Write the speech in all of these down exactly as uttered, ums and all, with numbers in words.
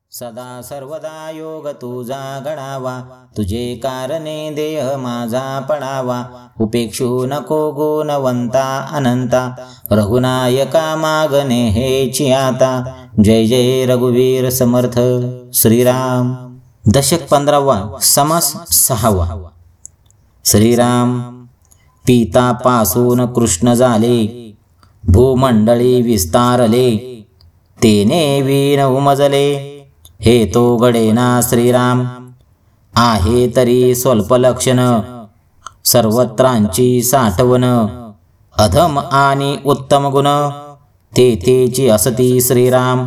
सदा सर्वदा योग तुझा गणावा, तुझे कारणे देह माझा पडावा. उपेक्षू नको गुणवंता अनंता, रघुनायका मागणे हेची आता. जय जय रघुवीर समर्थ श्रीराम. दशक पंधरावा. समास सहावा. श्रीराम पितापासून कृष्ण झाले, भूमंडळी विस्तारले. तेने वीण उमजले, हे तो घडेना श्रीराम. आहे तरी स्वल्प लक्षण, सर्वत्रांची साठवण. अधम आणि उत्तम गुण, तेथेची असती श्रीराम.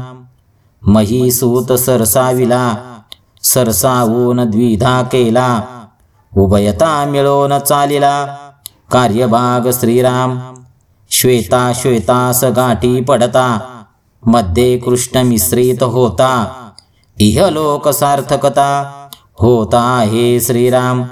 महिसूत सरसाविला, सरसावून द्विधा केला. उभयता मिळून चालिला, कार्यभाग श्रीराम. श्वेता श्वेतास गाठी पडता, मध्ये कृष्ण मिश्रित होता. इहलोक सार्थकता, होता हे श्रीराम.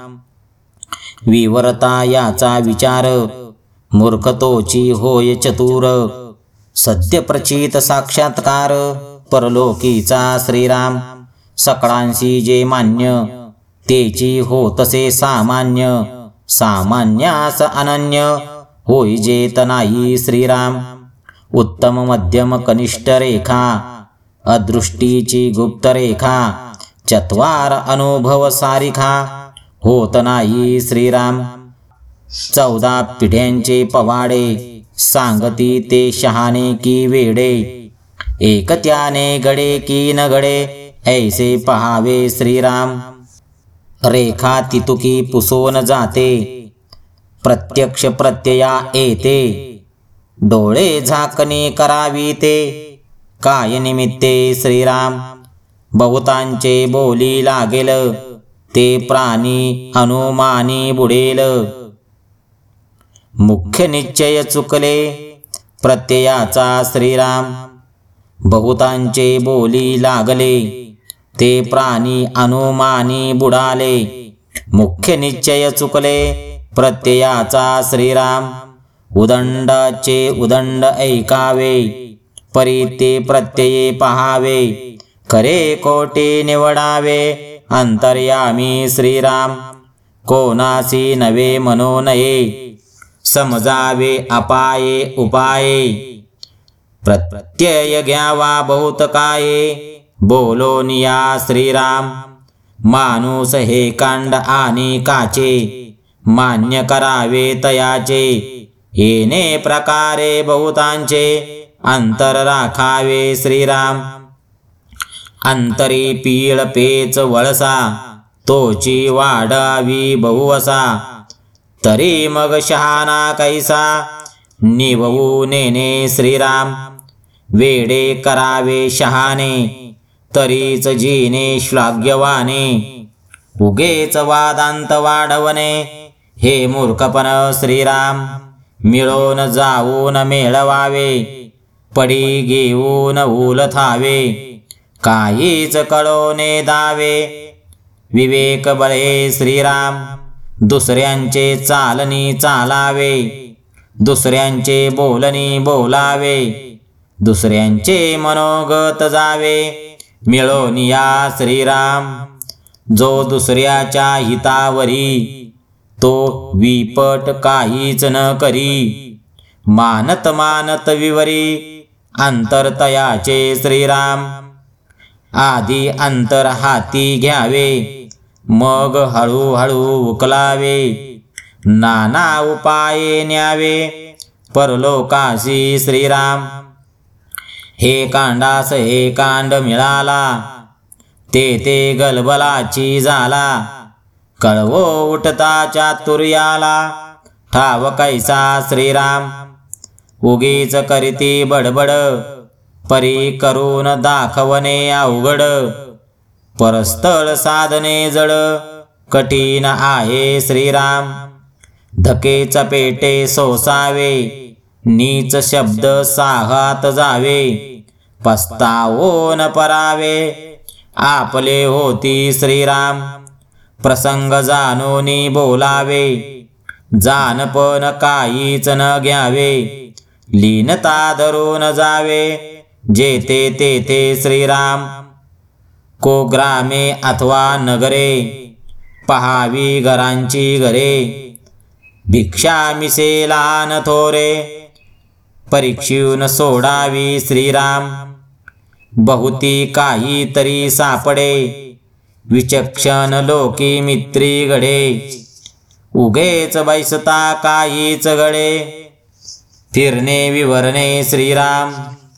विवरता याचा विचार, मूर्खतोची होय चतुर. सद्य प्रचित साक्षात्कार, परलोकीचा श्रीराम. सकळांशी जे मान्य, तेची होतसे सामान्य. सामान्यास अनन्य, होय जेत नाही श्रीराम. उत्तम मध्यम कनिष्ठ रेखा, अदृष्टीची गुप्त रेखा. चत्वार अनुभव सारिखा, होत नाही श्रीराम. चौदा पिढ्यांचे पवाडे, सांगती ते शहाणे की वेडे. एक त्याने घडे की न घडे, ऐसे पहावे श्रीराम. रेखा तितुकी पुसोन जाते, प्रत्यक्ष प्रत्यया येते. डोळे झाकणे करावी ते, काय निमित्ते श्रीराम. बहुतांचे बोली लागेल, ते प्राणी अनुमानी बुडेल. मुख्य निश्चय चुकले, प्रत्ययाचा श्रीराम. बहुतांचे बोली लागले, ते प्राणी अनुमानी बुडाले. मुख्य निश्चय चुकले, प्रत्ययाचा श्रीराम. उदंडाचे उदंड ऐकावे, परी ते प्रत्यये पहावे. खरे खोटे निवडावे, अंतर्यामी श्रीराम. कोणासी नवे मनो नये, समजावे अपाये उपाये. प्रत्यय घ्यावा बहुत काये, बोलोनिया श्रीराम. माणूस हे कांड आणि काचे, मान्य करावे तयाचे. येणे प्रकारे बहुतांचे, अंतर राखावे श्रीराम. अंतरी पीळ पेच वळसा, तोची वाढावी बहुवसा. तरी मग शहाणा कैसा, निववू नेने श्रीराम. वेडे करावे शहाणे, तरीच जिने श्लाघ्यवाने. उगेच वादांत वाढवणे, हे मूर्खपण श्रीराम. मिळून जाऊन मेळवावे, पडी घेऊन उलथावे. काहीच कळोने दावे, विवेक बळे श्रीराम. दुसऱ्यांचे चालनी चालावे, दुसऱ्यांचे बोलणी बोलावे. दुसऱ्यांचे मनोगत जावे, मिळून या श्रीराम. जो दुसऱ्याच्या हितावरी, तो विपट काहीच न करी. मानत मानत विवरी, अंतरतयाचे श्रीराम. आधी अंतर हाती घ्यावे, मग हळूहळू उकलावे. नाना उपाये न्यावे, परलोकाशी श्रीराम. हे कांडास हे कांड मिळाला, ते ते गलबलाची झाला. कळवो उठता चातुर्याला, ठाव कैसा श्रीराम. उगीच करीती बडबड, परी करून दाखवणे अवघड. परस्थळ साधने जड, कठीण आहे श्रीराम. धके चपेटे सोसावे, नीच शब्द साहात जावे. पस्तावो न परावे, आपले होती श्रीराम. प्रसंग जाणूनी बोलावे, जानपण काहीच न घ्यावे. लीनता धरून जावे, जेथे तेथे श्रीराम. को ग्रामे अथवा नगरे पहावी घरांची घरे भिक्षा मिसेला न थोरे परीक्षून सोडावी श्रीराम बहुती काही तरी सापडे विचक्षण लोकी मित्री घडे उगेच बैसता काहीच घडे फिरणे विवरणे श्रीराम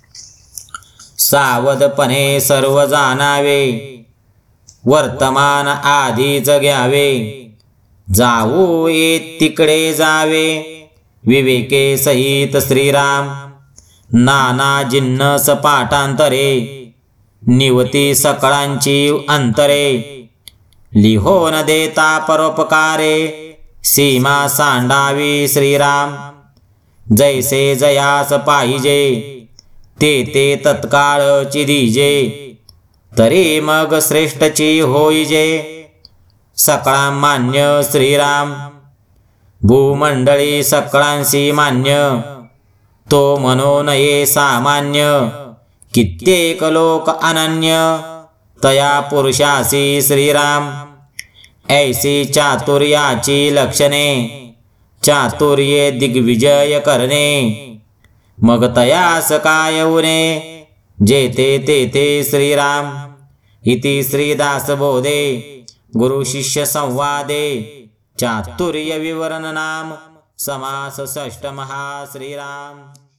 सावधपणे सर्व जाणावे वर्तमान आधीच घ्यावे जाऊ येत तिकडे जावे विवेके सहित श्रीराम नाना जिन्नस पाठांतरे निवती सकळांची अंतरे लिहोन देता परोपकारे सीमा सांडावी श्रीराम जैसे जयास पाहिजे ते ते तत्काळ चिदीजे तरी मग श्रेष्ठची होईजे सकळा मान्य श्रीराम भूमंडळी सकळांशी मान्य तो मनोनये सामान्य कित्येक लोक अनन्य तया पुरुषासी श्रीराम ऐसी चातुर्याची लक्षणे चातुर्ये दिग्विजय करणे मग तयास काय उणे जेते तेथे श्रीराम इति श्रीदासबोधे गुरु शिष्य संवादे चातुर्य विवरण नाम समास षष्ठ महा श्रीराम।